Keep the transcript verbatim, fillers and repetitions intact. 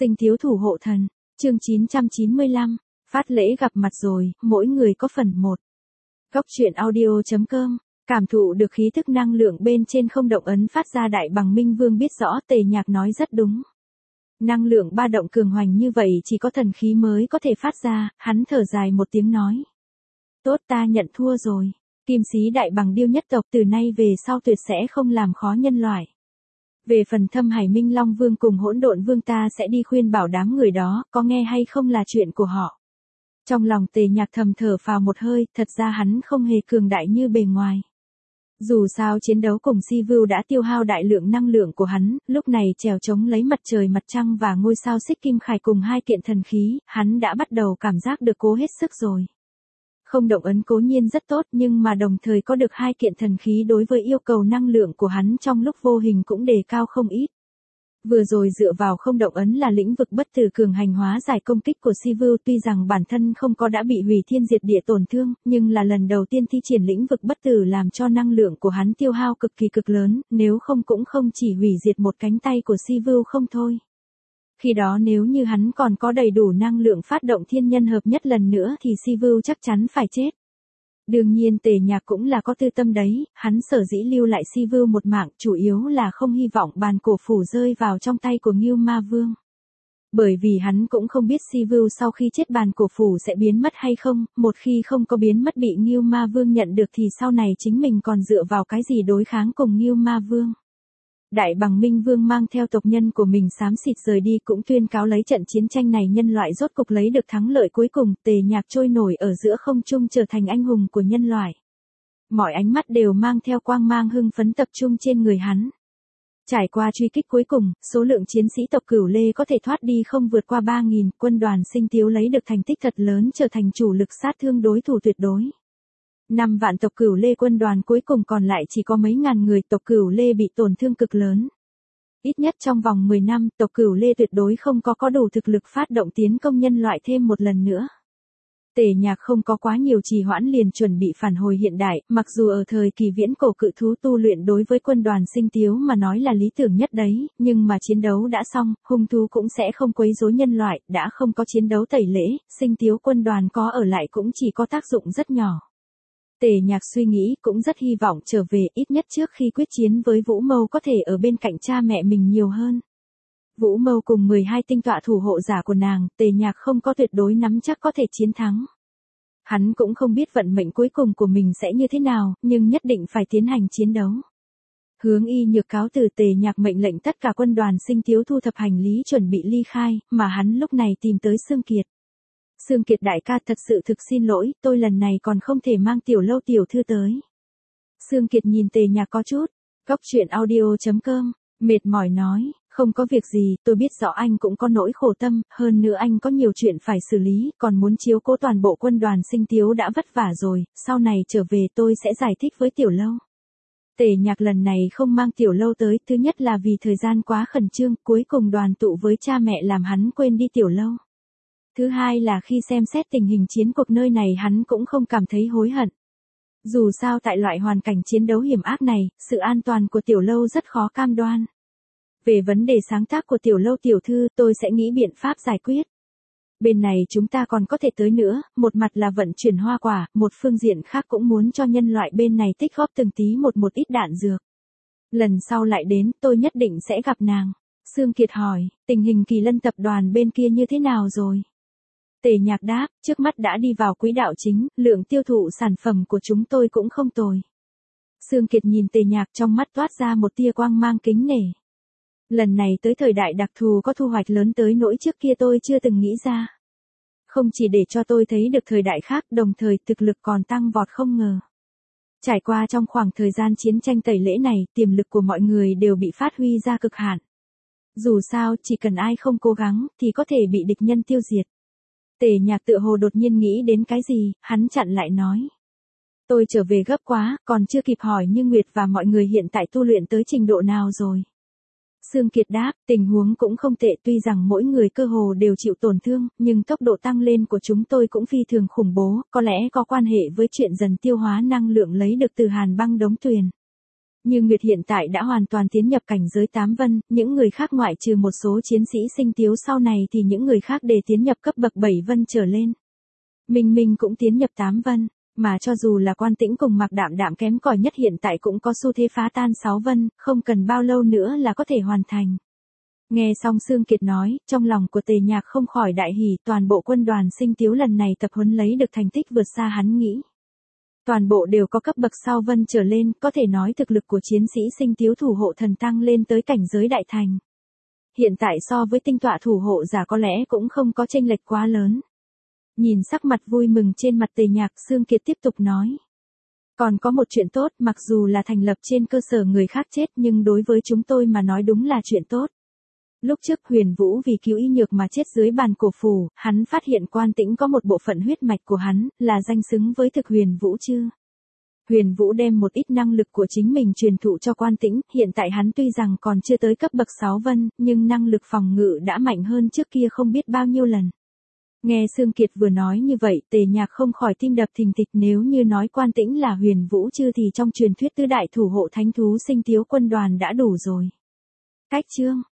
Sinh thiếu thủ hộ thần, chương chín trăm chín mươi lăm, phát lễ gặp mặt rồi, mỗi người có phần một. Góc truyện audio.com, cảm thụ được khí thức năng lượng bên trên không động ấn phát ra Đại Bằng Minh Vương biết rõ Tề Nhạc nói rất đúng. Năng lượng ba động cường hoành như vậy chỉ có thần khí mới có thể phát ra, hắn thở dài một tiếng nói. Tốt, ta nhận thua rồi. Kim sĩ Đại Bằng Điêu nhất tộc từ nay về sau tuyệt sẽ không làm khó nhân loại. Về phần Thâm Hải Minh Long Vương cùng Hỗn Độn Vương ta sẽ đi khuyên bảo đám người đó, có nghe hay không là chuyện của họ. Trong lòng Tề Nhạc thầm thở phào một hơi, thật ra hắn không hề cường đại như bề ngoài. Dù sao chiến đấu cùng Sivu đã tiêu hao đại lượng năng lượng của hắn, lúc này trèo chống lấy mặt trời mặt trăng và ngôi sao xích kim khải cùng hai kiện thần khí, hắn đã bắt đầu cảm giác được cố hết sức rồi. Không động ấn cố nhiên rất tốt nhưng mà đồng thời có được hai kiện thần khí đối với yêu cầu năng lượng của hắn trong lúc vô hình cũng đề cao không ít. Vừa rồi dựa vào không động ấn là lĩnh vực bất tử cường hành hóa giải công kích của Sivu, tuy rằng bản thân không có đã bị hủy thiên diệt địa tổn thương, nhưng là lần đầu tiên thi triển lĩnh vực bất tử làm cho năng lượng của hắn tiêu hao cực kỳ cực lớn, nếu không cũng không chỉ hủy diệt một cánh tay của Sivu không thôi. Khi đó nếu như hắn còn có đầy đủ năng lượng phát động thiên nhân hợp nhất lần nữa thì Sivu chắc chắn phải chết. Đương nhiên Tề Nhạc cũng là có tư tâm đấy, hắn sở dĩ lưu lại Sivu một mạng chủ yếu là không hy vọng bàn cổ phủ rơi vào trong tay của Ngưu Ma Vương. Bởi vì hắn cũng không biết Sivu sau khi chết bàn cổ phủ sẽ biến mất hay không, một khi không có biến mất bị Ngưu Ma Vương nhận được thì sau này chính mình còn dựa vào cái gì đối kháng cùng Ngưu Ma Vương. Đại Bằng Minh Vương mang theo tộc nhân của mình xám xịt rời đi cũng tuyên cáo lấy trận chiến tranh này nhân loại rốt cục lấy được thắng lợi cuối cùng, Tề Nhạc trôi nổi ở giữa không trung trở thành anh hùng của nhân loại. Mọi ánh mắt đều mang theo quang mang hưng phấn tập trung trên người hắn. Trải qua truy kích cuối cùng, số lượng chiến sĩ tộc Cửu Lê có thể thoát đi không vượt qua ba nghìn, quân đoàn Sinh Tiếu lấy được thành tích thật lớn trở thành chủ lực sát thương đối thủ tuyệt đối. Năm vạn tộc Cửu Lê quân đoàn cuối cùng còn lại chỉ có mấy ngàn người, tộc Cửu Lê bị tổn thương cực lớn. Ít nhất trong vòng mười năm, tộc Cửu Lê tuyệt đối không có có đủ thực lực phát động tiến công nhân loại thêm một lần nữa. Tề Nhạc không có quá nhiều trì hoãn liền chuẩn bị phản hồi hiện đại, mặc dù ở thời kỳ viễn cổ cự thú tu luyện đối với quân đoàn Sinh Tiếu mà nói là lý tưởng nhất đấy, nhưng mà chiến đấu đã xong, hung thú cũng sẽ không quấy rối nhân loại, đã không có chiến đấu tẩy lễ, Sinh Tiếu quân đoàn có ở lại cũng chỉ có tác dụng rất nhỏ. Tề Nhạc suy nghĩ cũng rất hy vọng trở về, ít nhất trước khi quyết chiến với Vũ Mâu có thể ở bên cạnh cha mẹ mình nhiều hơn. Vũ Mâu cùng mười hai tinh tọa thủ hộ giả của nàng, Tề Nhạc không có tuyệt đối nắm chắc có thể chiến thắng. Hắn cũng không biết vận mệnh cuối cùng của mình sẽ như thế nào, nhưng nhất định phải tiến hành chiến đấu. Hướng Y Nhược cáo từ, Tề Nhạc mệnh lệnh tất cả quân đoàn Sinh Tiếu thu thập hành lý chuẩn bị ly khai, mà hắn lúc này tìm tới Sương Kiệt. Sương Kiệt đại ca, thật sự thực xin lỗi, tôi lần này còn không thể mang Tiểu Lâu tiểu thư tới. Sương Kiệt nhìn Tề Nhạc có chút, góc truyện audio.com, mệt mỏi nói, không có việc gì, tôi biết rõ anh cũng có nỗi khổ tâm, hơn nữa anh có nhiều chuyện phải xử lý, còn muốn chiếu cố toàn bộ quân đoàn Sinh Tiếu đã vất vả rồi, sau này trở về tôi sẽ giải thích với Tiểu Lâu. Tề Nhạc lần này không mang Tiểu Lâu tới, thứ nhất là vì thời gian quá khẩn trương, cuối cùng đoàn tụ với cha mẹ làm hắn quên đi Tiểu Lâu. Thứ hai là khi xem xét tình hình chiến cuộc nơi này hắn cũng không cảm thấy hối hận. Dù sao tại loại hoàn cảnh chiến đấu hiểm ác này, sự an toàn của Tiểu Lâu rất khó cam đoan. Về vấn đề sáng tác của Tiểu Lâu tiểu thư tôi sẽ nghĩ biện pháp giải quyết. Bên này chúng ta còn có thể tới nữa, một mặt là vận chuyển hoa quả, một phương diện khác cũng muốn cho nhân loại bên này tích góp từng tí một một ít đạn dược. Lần sau lại đến tôi nhất định sẽ gặp nàng. Sương Kiệt hỏi, tình hình Kỳ Lân tập đoàn bên kia như thế nào rồi? Tề Nhạc đáp, trước mắt đã đi vào quỹ đạo chính, lượng tiêu thụ sản phẩm của chúng tôi cũng không tồi. Sương Kiệt nhìn Tề Nhạc trong mắt toát ra một tia quang mang kính nể. Lần này tới thời đại đặc thù có thu hoạch lớn tới nỗi trước kia tôi chưa từng nghĩ ra. Không chỉ để cho tôi thấy được thời đại khác, đồng thời thực lực còn tăng vọt không ngờ. Trải qua trong khoảng thời gian chiến tranh tẩy lễ này, tiềm lực của mọi người đều bị phát huy ra cực hạn. Dù sao, chỉ cần ai không cố gắng, thì có thể bị địch nhân tiêu diệt. Tề Nhạc tựa hồ đột nhiên nghĩ đến cái gì, hắn chặn lại nói. Tôi trở về gấp quá, còn chưa kịp hỏi Như Nguyệt và mọi người hiện tại tu luyện tới trình độ nào rồi. Sương Kiệt đáp, tình huống cũng không tệ, tuy rằng mỗi người cơ hồ đều chịu tổn thương, nhưng tốc độ tăng lên của chúng tôi cũng phi thường khủng bố, có lẽ có quan hệ với chuyện dần tiêu hóa năng lượng lấy được từ hàn băng đống tuyền. Như Nguyệt hiện tại đã hoàn toàn tiến nhập cảnh giới tám vân, những người khác ngoại trừ một số chiến sĩ sinh tiếu sau này thì những người khác để tiến nhập cấp bậc bảy vân trở lên. Minh Minh cũng tiến nhập tám vân, mà cho dù là Quan Tĩnh cùng Mạc Đạm Đạm kém cỏi nhất hiện tại cũng có xu thế phá tan sáu vân, không cần bao lâu nữa là có thể hoàn thành. Nghe xong Sương Kiệt nói, trong lòng của Tề Nhạc không khỏi đại hỉ, toàn bộ quân đoàn sinh tiếu lần này tập huấn lấy được thành tích vượt xa hắn nghĩ. Toàn bộ đều có cấp bậc sau vân trở lên, có thể nói thực lực của chiến sĩ sinh tiếu thủ hộ thần tăng lên tới cảnh giới đại thành. Hiện tại so với tinh tọa thủ hộ giả có lẽ cũng không có chênh lệch quá lớn. Nhìn sắc mặt vui mừng trên mặt Tề Nhạc, Sương Kiệt tiếp tục nói. Còn có một chuyện tốt, mặc dù là thành lập trên cơ sở người khác chết nhưng đối với chúng tôi mà nói đúng là chuyện tốt. Lúc trước Huyền Vũ vì cứu Y Nhược mà chết dưới bàn cổ phủ, hắn phát hiện Quan Tĩnh có một bộ phận huyết mạch của hắn, là danh xứng với thực Huyền Vũ chứ. Huyền Vũ đem một ít năng lực của chính mình truyền thụ cho Quan Tĩnh, hiện tại hắn tuy rằng còn chưa tới cấp bậc sáu vân, nhưng năng lực phòng ngự đã mạnh hơn trước kia không biết bao nhiêu lần. Nghe Sương Kiệt vừa nói như vậy, Tề Nhạc không khỏi tim đập thình thịch, nếu như nói Quan Tĩnh là Huyền Vũ chư thì trong truyền thuyết tứ đại thủ hộ thánh thú sinh tiếu quân đoàn đã đủ rồi. Cách chương